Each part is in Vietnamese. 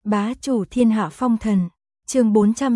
Bá chủ thiên hạ phong thần, chương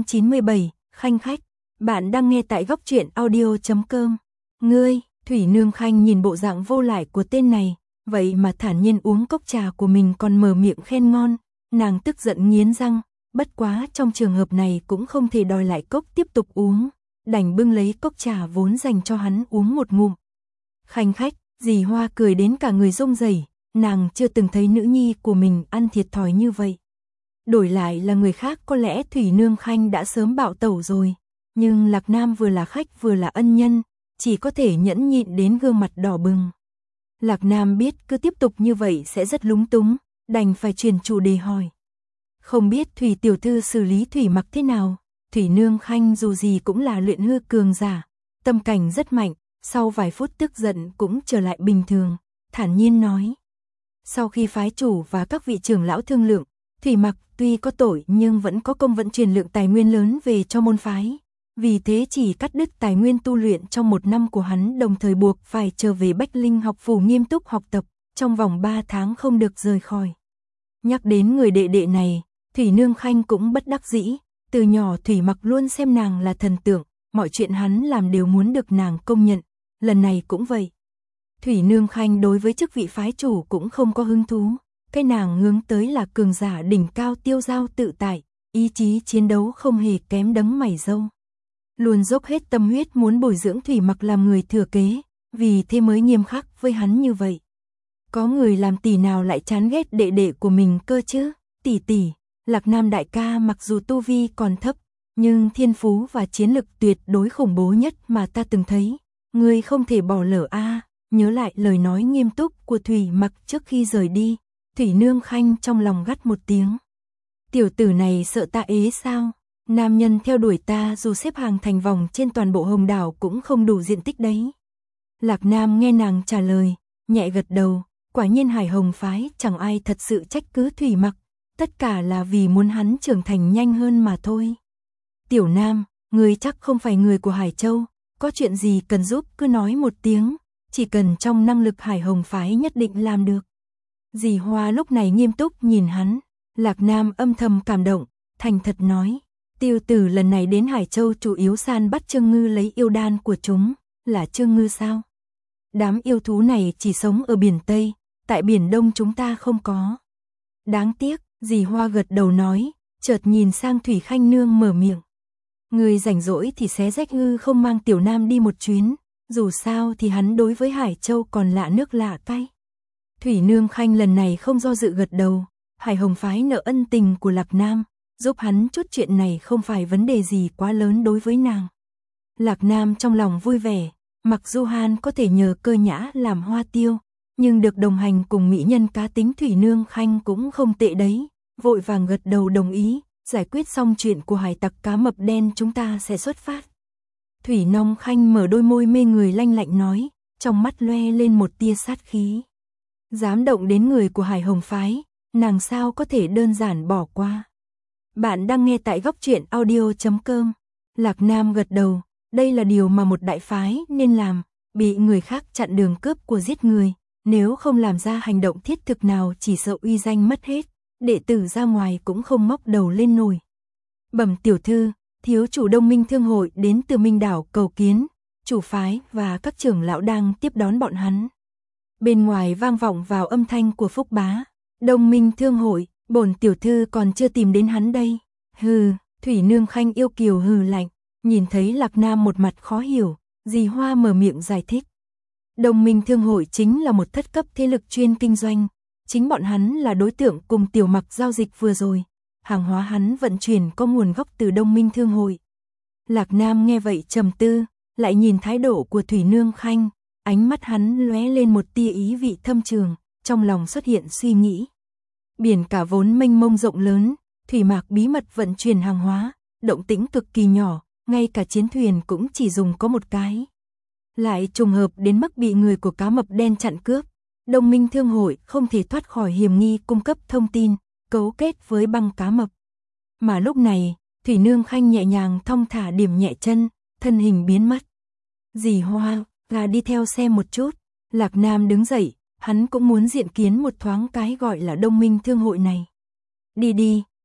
497, khanh khách. Bạn đang nghe tại góc truyện audio.com. Ngươi, Thủy Nương Khanh nhìn bộ dạng vô lại của tên này, vậy mà thản nhiên uống cốc trà của mình còn mở miệng khen ngon, nàng tức giận nghiến răng, bất quá trong trường hợp này cũng không thể đòi lại cốc tiếp tục uống, đành bưng lấy cốc trà vốn dành cho hắn uống một ngụm. Khanh khách, dì Hoa cười đến cả người rung rẩy, nàng chưa từng thấy nữ nhi của mình ăn thiệt thòi như vậy. Đổi lại là người khác có lẽ Thủy Nương Khanh đã sớm bạo tẩu rồi, nhưng Lạc Nam vừa là khách vừa là ân nhân, chỉ có thể nhẫn nhịn đến gương mặt đỏ bừng. Lạc Nam biết cứ tiếp tục như vậy sẽ rất lúng túng, đành phải chuyển chủ đề hỏi. Không biết Thủy tiểu thư xử lý Thủy Mặc thế nào? Thủy Nương Khanh dù gì cũng là luyện hư cường giả, tâm cảnh rất mạnh, sau vài phút tức giận cũng trở lại bình thường, thản nhiên nói. Sau khi phái chủ và các vị trưởng lão thương lượng, Thủy Mặc tuy có tội nhưng vẫn có công vận chuyển lượng tài nguyên lớn về cho môn phái, vì thế chỉ cắt đứt tài nguyên tu luyện trong 1 năm của hắn, đồng thời buộc phải trở về Bách Linh học phủ nghiêm túc học tập, trong vòng 3 tháng không được rời khỏi. Nhắc đến người đệ đệ này, Thủy Nương Khanh cũng bất đắc dĩ, từ nhỏ Thủy Mặc luôn xem nàng là thần tượng, mọi chuyện hắn làm đều muốn được nàng công nhận, lần này cũng vậy. Thủy Nương Khanh đối với chức vị phái chủ cũng không có hứng thú, cái nàng hướng tới là cường giả đỉnh cao tiêu dao tự tại, ý chí chiến đấu không hề kém đấng mày râu. Luôn dốc hết tâm huyết muốn bồi dưỡng Thủy Mặc làm người thừa kế, vì thế mới nghiêm khắc với hắn như vậy. Có người làm tỷ nào lại chán ghét đệ đệ của mình cơ chứ? Tỷ tỷ, Lạc Nam đại ca mặc dù tu vi còn thấp, nhưng thiên phú và chiến lực tuyệt đối khủng bố nhất mà ta từng thấy, ngươi không thể bỏ lỡ a. Nhớ lại lời nói nghiêm túc của Thủy Mặc trước khi rời đi, Thủy Nương Khanh trong lòng gắt một tiếng. Tiểu tử này sợ ta ế sao? Nam nhân theo đuổi ta dù xếp hàng thành vòng trên toàn bộ Hồng Đảo cũng không đủ diện tích đấy. Lạc Nam nghe nàng trả lời, nhẹ gật đầu, quả nhiên Hải Hồng phái chẳng ai thật sự trách cứ Thủy Mặc, tất cả là vì muốn hắn trưởng thành nhanh hơn mà thôi. Tiểu Nam, ngươi chắc không phải người của Hải Châu, có chuyện gì cần giúp cứ nói một tiếng, chỉ cần trong năng lực Hải Hồng phái nhất định làm được. Dì Hoa lúc này nghiêm túc nhìn hắn, Lạc Nam âm thầm cảm động, thành thật nói, tiêu tử lần này đến Hải Châu chủ yếu săn bắt Trương Ngư lấy yêu đan của chúng, là Trương Ngư sao? Đám yêu thú này chỉ sống ở biển Tây, tại biển Đông chúng ta không có. Đáng tiếc, dì Hoa gật đầu nói, chợt nhìn sang Thủy Khanh Nương mở miệng. Người rảnh rỗi thì xé rách hư không mang Tiểu Nam đi một chuyến, dù sao thì hắn đối với Hải Châu còn lạ nước lạ tay. Thủy Nương Khanh lần này không do dự gật đầu, Hải Hồng phái nợ ân tình của Lạc Nam, giúp hắn chút chuyện này không phải vấn đề gì quá lớn đối với nàng. Lạc Nam trong lòng vui vẻ, mặc dù hắn có thể nhờ Cơ Nhã làm hoa tiêu, nhưng được đồng hành cùng mỹ nhân cá tính Thủy Nương Khanh cũng không tệ đấy, vội vàng gật đầu đồng ý, giải quyết xong chuyện của hải tặc cá mập đen chúng ta sẽ xuất phát. Thủy Nong Khanh mở đôi môi mê người lanh lạnh nói, trong mắt loe lên một tia sát khí. Dám động đến người của Hải Hồng phái, nàng sao có thể đơn giản bỏ qua. Bạn đang nghe tại góc truyện audio.com. Lạc Nam gật đầu, đây là điều mà một đại phái nên làm, bị người khác chặn đường cướp của giết người, nếu không làm ra hành động thiết thực nào chỉ sợ uy danh mất hết, đệ tử ra ngoài cũng không móc đầu lên nổi. Bẩm tiểu thư, thiếu chủ Đông Minh Thương hội đến từ Minh Đảo cầu kiến, chủ phái và các trưởng lão đang tiếp đón bọn hắn. Bên ngoài vang vọng vào âm thanh của Phúc Bá, Đông Minh Thương hội, bổn tiểu thư còn chưa tìm đến hắn đây. Hừ, Thủy Nương Khanh yêu kiều hừ lạnh, nhìn thấy Lạc Nam một mặt khó hiểu, dì Hoa mở miệng giải thích. Đông Minh Thương hội chính là một thất cấp thế lực chuyên kinh doanh, chính bọn hắn là đối tượng cùng Tiểu Mặc giao dịch vừa rồi, hàng hóa hắn vận chuyển có nguồn gốc từ Đông Minh Thương hội. Lạc Nam nghe vậy trầm tư, lại nhìn thái độ của Thủy Nương Khanh, ánh mắt hắn lóe lên một tia ý vị thâm trường, trong lòng xuất hiện suy nghĩ. Biển cả vốn mênh mông rộng lớn, Thủy Mạc bí mật vận chuyển hàng hóa, động tĩnh cực kỳ nhỏ, ngay cả chiến thuyền cũng chỉ dùng có một cái. Lại trùng hợp đến mức bị người của cá mập đen chặn cướp, Đông Minh Thương hội không thể thoát khỏi hiểm nghi cung cấp thông tin, cấu kết với băng cá mập. Mà lúc này, Thủy Nương Khanh nhẹ nhàng thong thả điểm nhẹ chân, thân hình biến mất. Dì Hoa, gà đi theo xem một chút. Lạc Nam đứng dậy, hắn cũng muốn diện kiến một thoáng cái gọi là Đông Minh Thương hội này. Đi đi,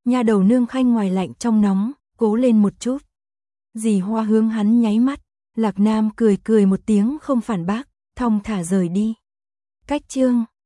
Nha đầu Nương Khanh ngoài lạnh trong nóng, cố lên một chút. Dì Hoa hướng hắn nháy mắt, Lạc Nam cười cười một tiếng không phản bác, thong thả rời đi. Cách chương